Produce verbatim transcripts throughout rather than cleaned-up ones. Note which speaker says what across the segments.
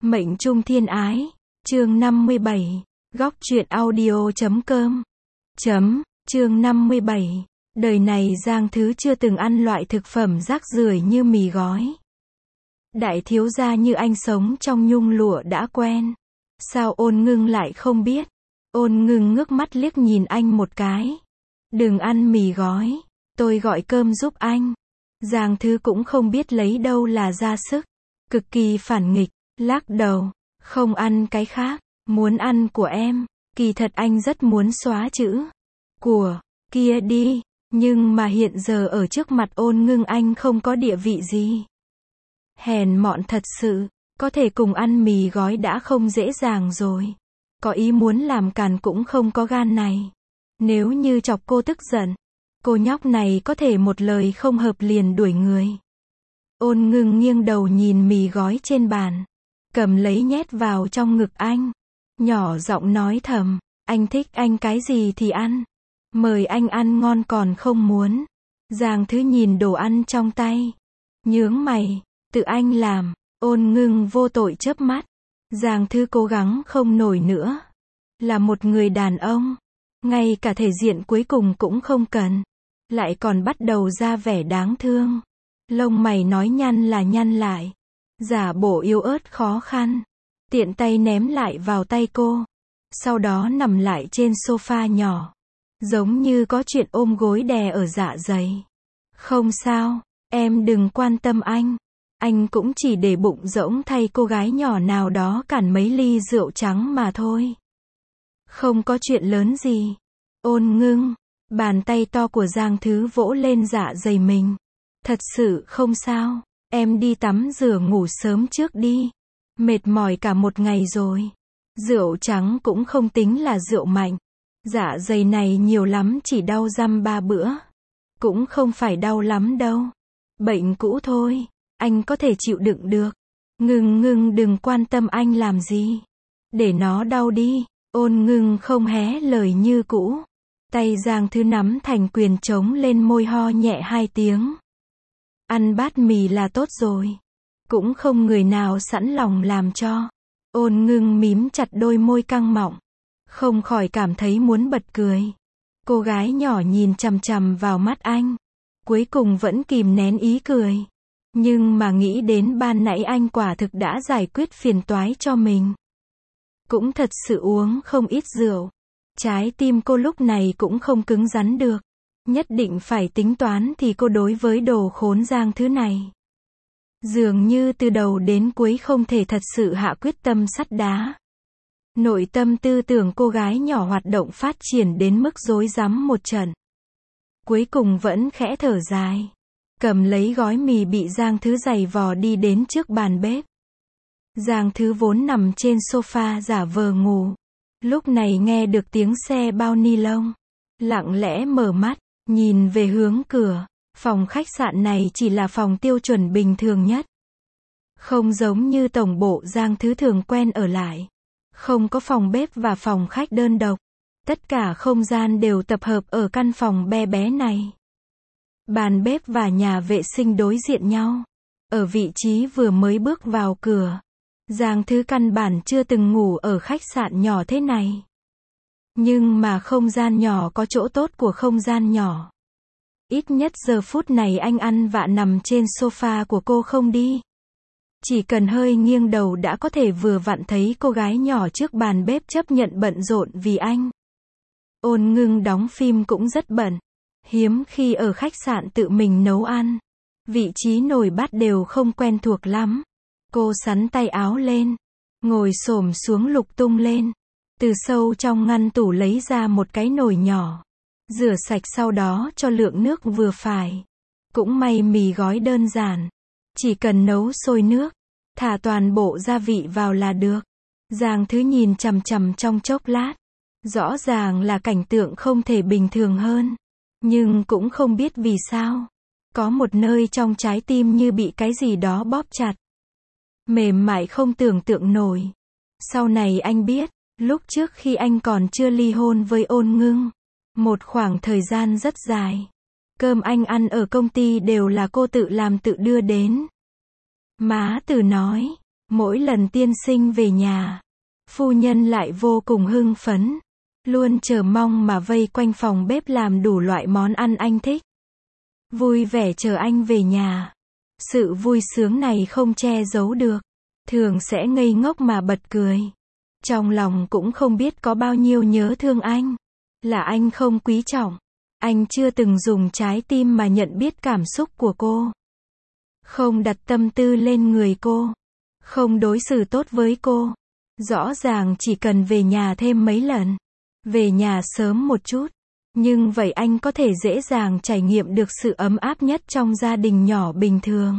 Speaker 1: Mệnh trung thiên ái, chương năm mươi bảy, góc truyện audio chấm com. Chấm, chương năm mươi bảy, đời này Giang Thứ chưa từng ăn loại thực phẩm rác rưởi như mì gói. Đại thiếu gia như anh sống trong nhung lụa đã quen. Sao Ôn Ngưng lại không biết? Ôn Ngưng ngước mắt liếc nhìn anh một cái. Đừng ăn mì gói, tôi gọi cơm giúp anh. Giang Thứ cũng không biết lấy đâu là ra sức. Cực kỳ phản nghịch, lắc đầu, không ăn cái khác, muốn ăn của em. Kỳ thật anh rất muốn xóa chữ của kia đi, nhưng mà hiện giờ ở trước mặt Ôn Ngưng anh không có địa vị gì. Hèn mọn thật sự, có thể cùng ăn mì gói đã không dễ dàng rồi. Có ý muốn làm càn cũng không có gan này. Nếu như chọc cô tức giận, cô nhóc này có thể một lời không hợp liền đuổi người. Ôn Ngưng nghiêng đầu nhìn mì gói trên bàn, cầm lấy nhét vào trong ngực anh, nhỏ giọng nói thầm, anh thích anh cái gì thì ăn, mời anh ăn ngon còn không muốn. Giang Thứ nhìn đồ ăn trong tay, nhướng mày, tự anh làm. Ôn Ngưng vô tội chớp mắt. Giang Thứ cố gắng không nổi nữa. Là một người đàn ông, ngay cả thể diện cuối cùng cũng không cần, lại còn bắt đầu ra vẻ đáng thương. Lông mày nói nhăn là nhăn lại, giả bộ yếu ớt khó khăn, tiện tay ném lại vào tay cô, sau đó nằm lại trên sofa nhỏ, giống như có chuyện ôm gối đè ở dạ dày. Không sao, em đừng quan tâm anh. Anh cũng chỉ để bụng rỗng thay cô gái nhỏ nào đó cản mấy ly rượu trắng mà thôi. Không có chuyện lớn gì. Ôn Ngưng, bàn tay to của Giang Thứ vỗ lên dạ dày mình. Thật sự không sao, em đi tắm rửa ngủ sớm trước đi. Mệt mỏi cả một ngày rồi. Rượu trắng cũng không tính là rượu mạnh. Dạ dày này nhiều lắm chỉ đau dăm ba bữa. Cũng không phải đau lắm đâu. Bệnh cũ thôi. Anh có thể chịu đựng được. Ngưng Ngưng đừng quan tâm anh làm gì. Để nó đau đi. Ôn Ngưng không hé lời như cũ. Tay Giang Thứ nắm thành quyền trống lên môi ho nhẹ hai tiếng. Ăn bát mì là tốt rồi. Cũng không người nào sẵn lòng làm cho. Ôn Ngưng mím chặt đôi môi căng mọng. Không khỏi cảm thấy muốn bật cười. Cô gái nhỏ nhìn chằm chằm vào mắt anh. Cuối cùng vẫn kìm nén ý cười. Nhưng mà nghĩ đến ban nãy anh quả thực đã giải quyết phiền toái cho mình. Cũng thật sự uống không ít rượu. Trái tim cô lúc này cũng không cứng rắn được. Nhất định phải tính toán thì cô đối với đồ khốn Giang Thứ này. Dường như từ đầu đến cuối không thể thật sự hạ quyết tâm sắt đá. Nội tâm tư tưởng cô gái nhỏ hoạt động phát triển đến mức rối rắm một trận. Cuối cùng vẫn khẽ thở dài. Cầm lấy gói mì bị Giang Thứ giày vò đi đến trước bàn bếp. Giang Thứ vốn nằm trên sofa giả vờ ngủ. Lúc này nghe được tiếng xe bao ni lông. Lặng lẽ mở mắt, nhìn về hướng cửa. Phòng khách sạn này chỉ là phòng tiêu chuẩn bình thường nhất. Không giống như tổng bộ Giang Thứ thường quen ở lại. Không có phòng bếp và phòng khách đơn độc. Tất cả không gian đều tập hợp ở căn phòng bé bé này. Bàn bếp và nhà vệ sinh đối diện nhau. Ở vị trí vừa mới bước vào cửa. Giang Thứ căn bản chưa từng ngủ ở khách sạn nhỏ thế này. Nhưng mà không gian nhỏ có chỗ tốt của không gian nhỏ. Ít nhất giờ phút này anh ăn vạ nằm trên sofa của cô không đi. Chỉ cần hơi nghiêng đầu đã có thể vừa vặn thấy cô gái nhỏ trước bàn bếp chấp nhận bận rộn vì anh. Ôn Ngưng đóng phim cũng rất bận. Hiếm khi ở khách sạn tự mình nấu ăn. Vị trí nồi bát đều không quen thuộc lắm. Cô xắn tay áo lên. Ngồi xổm xuống lục tung lên. Từ sâu trong ngăn tủ lấy ra một cái nồi nhỏ. Rửa sạch sau đó cho lượng nước vừa phải. Cũng may mì gói đơn giản. Chỉ cần nấu sôi nước. Thả toàn bộ gia vị vào là được. Giang Thứ nhìn chằm chằm trong chốc lát. Rõ ràng là cảnh tượng không thể bình thường hơn. Nhưng cũng không biết vì sao. Có một nơi trong trái tim như bị cái gì đó bóp chặt. Mềm mại không tưởng tượng nổi. Sau này anh biết, lúc trước khi anh còn chưa ly hôn với Ôn Ngưng. Một khoảng thời gian rất dài. Cơm anh ăn ở công ty đều là cô tự làm tự đưa đến. Má Từ nói, Mỗi lần tiên sinh về nhà, phu nhân lại vô cùng hưng phấn, luôn chờ mong mà vây quanh phòng bếp làm đủ loại món ăn anh thích. Vui vẻ chờ anh về nhà. Sự vui sướng này không che giấu được, thường sẽ ngây ngốc mà bật cười. Trong lòng cũng không biết có bao nhiêu nhớ thương anh. Là anh không quý trọng. Anh chưa từng dùng trái tim mà nhận biết cảm xúc của cô. Không đặt tâm tư lên người cô. Không đối xử tốt với cô. Rõ ràng chỉ cần về nhà thêm mấy lần. Về nhà sớm một chút. Nhưng vậy anh có thể dễ dàng trải nghiệm được sự ấm áp nhất trong gia đình nhỏ bình thường.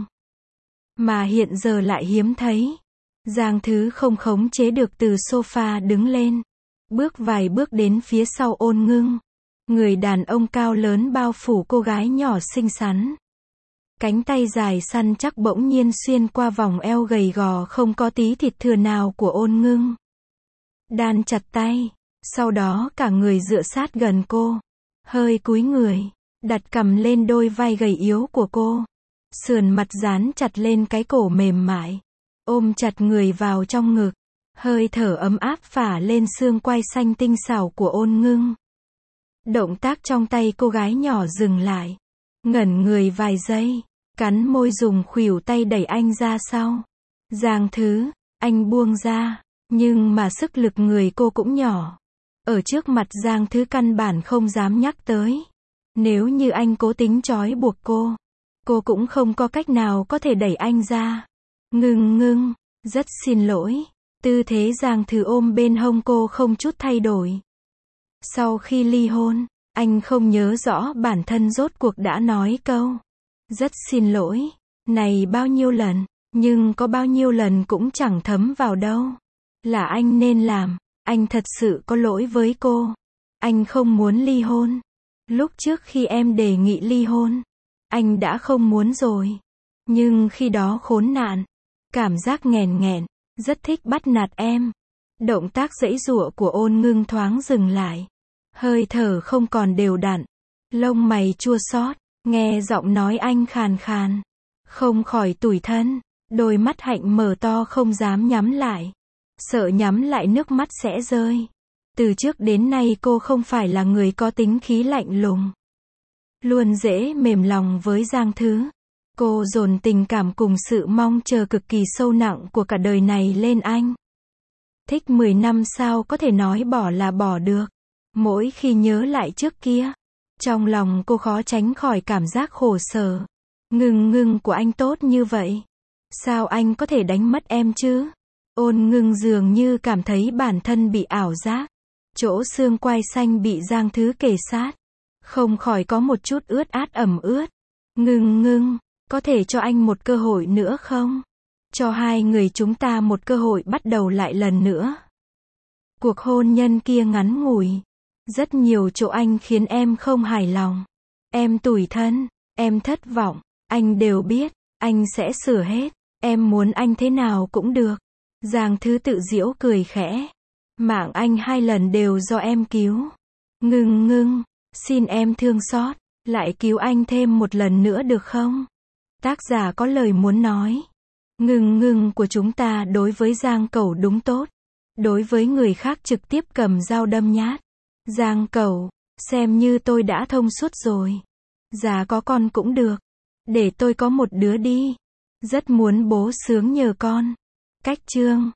Speaker 1: Mà hiện giờ lại hiếm thấy. Giang Thứ không khống chế được từ sofa đứng lên. Bước vài bước đến phía sau Ôn Ngưng. Người đàn ông cao lớn bao phủ cô gái nhỏ xinh xắn. Cánh tay dài săn chắc bỗng nhiên xuyên qua vòng eo gầy gò không có tí thịt thừa nào của Ôn Ngưng. Đan chặt tay. Sau đó cả người dựa sát gần cô. Hơi cúi người. Đặt cằm lên đôi vai gầy yếu của cô. Sườn mặt dán chặt lên cái cổ mềm mại. Ôm chặt người vào trong ngực. Hơi thở ấm áp phả lên xương quai xanh tinh xảo của Ôn Ngưng. Động tác trong tay cô gái nhỏ dừng lại. Ngẩn người vài giây. Cắn môi dùng khuỷu tay đẩy anh ra sau. Giang Thứ, anh buông ra. Nhưng mà sức lực người cô cũng nhỏ. Ở trước mặt Giang Thứ căn bản không dám nhắc tới. Nếu như anh cố tính trói buộc cô, cô cũng không có cách nào có thể đẩy anh ra. Ngưng ngưng, rất xin lỗi. Tư thế Giang Thứ ôm bên hông cô không chút thay đổi. Sau khi ly hôn, anh không nhớ rõ bản thân rốt cuộc đã nói câu rất xin lỗi này bao nhiêu lần, nhưng có bao nhiêu lần cũng chẳng thấm vào đâu. Là anh nên làm, anh thật sự có lỗi với cô. Anh không muốn ly hôn. Lúc trước khi em đề nghị ly hôn, anh đã không muốn rồi. Nhưng khi đó khốn nạn, cảm giác nghèn nghẹn, rất thích bắt nạt em. Động tác giãy giụa của Ôn Ngưng thoáng dừng lại. Hơi thở không còn đều đặn. Lông mày chua xót, nghe giọng nói anh khàn khàn. Không khỏi tủi thân. Đôi mắt hạnh mở to không dám nhắm lại. Sợ nhắm lại nước mắt sẽ rơi. Từ trước đến nay cô không phải là người có tính khí lạnh lùng. Luôn dễ mềm lòng với Giang Thứ. Cô dồn tình cảm cùng sự mong chờ cực kỳ sâu nặng của cả đời này lên anh. Thích mười năm sao có thể nói bỏ là bỏ được. Mỗi khi nhớ lại trước kia, trong lòng cô khó tránh khỏi cảm giác khổ sở. Ngưng ngưng của anh tốt như vậy. Sao anh có thể đánh mất em chứ? Ôn Ngưng dường như cảm thấy bản thân bị ảo giác. Chỗ xương quai xanh bị Giang Thứ kề sát. Không khỏi có một chút ướt át ẩm ướt. Ngưng ngưng, có thể cho anh một cơ hội nữa không? Cho hai người chúng ta một cơ hội bắt đầu lại lần nữa. Cuộc hôn nhân kia ngắn ngủi. Rất nhiều chỗ anh khiến em không hài lòng. Em tủi thân, em thất vọng. Anh đều biết, anh sẽ sửa hết. Em muốn anh thế nào cũng được. Giang Thứ tự giễu cười khẽ. Mạng anh hai lần đều do em cứu. Ngưng ngưng, xin em thương xót, lại cứu anh thêm một lần nữa được không? Tác giả có lời muốn nói. Ngưng ngưng của chúng ta đối với Giang Cẩu đúng tốt. Đối với người khác trực tiếp cầm dao đâm nhát. Giang Cẩu, xem như tôi đã thông suốt rồi. Già có con cũng được. Để tôi có một đứa đi. Rất muốn bố sướng nhờ con. Cách chương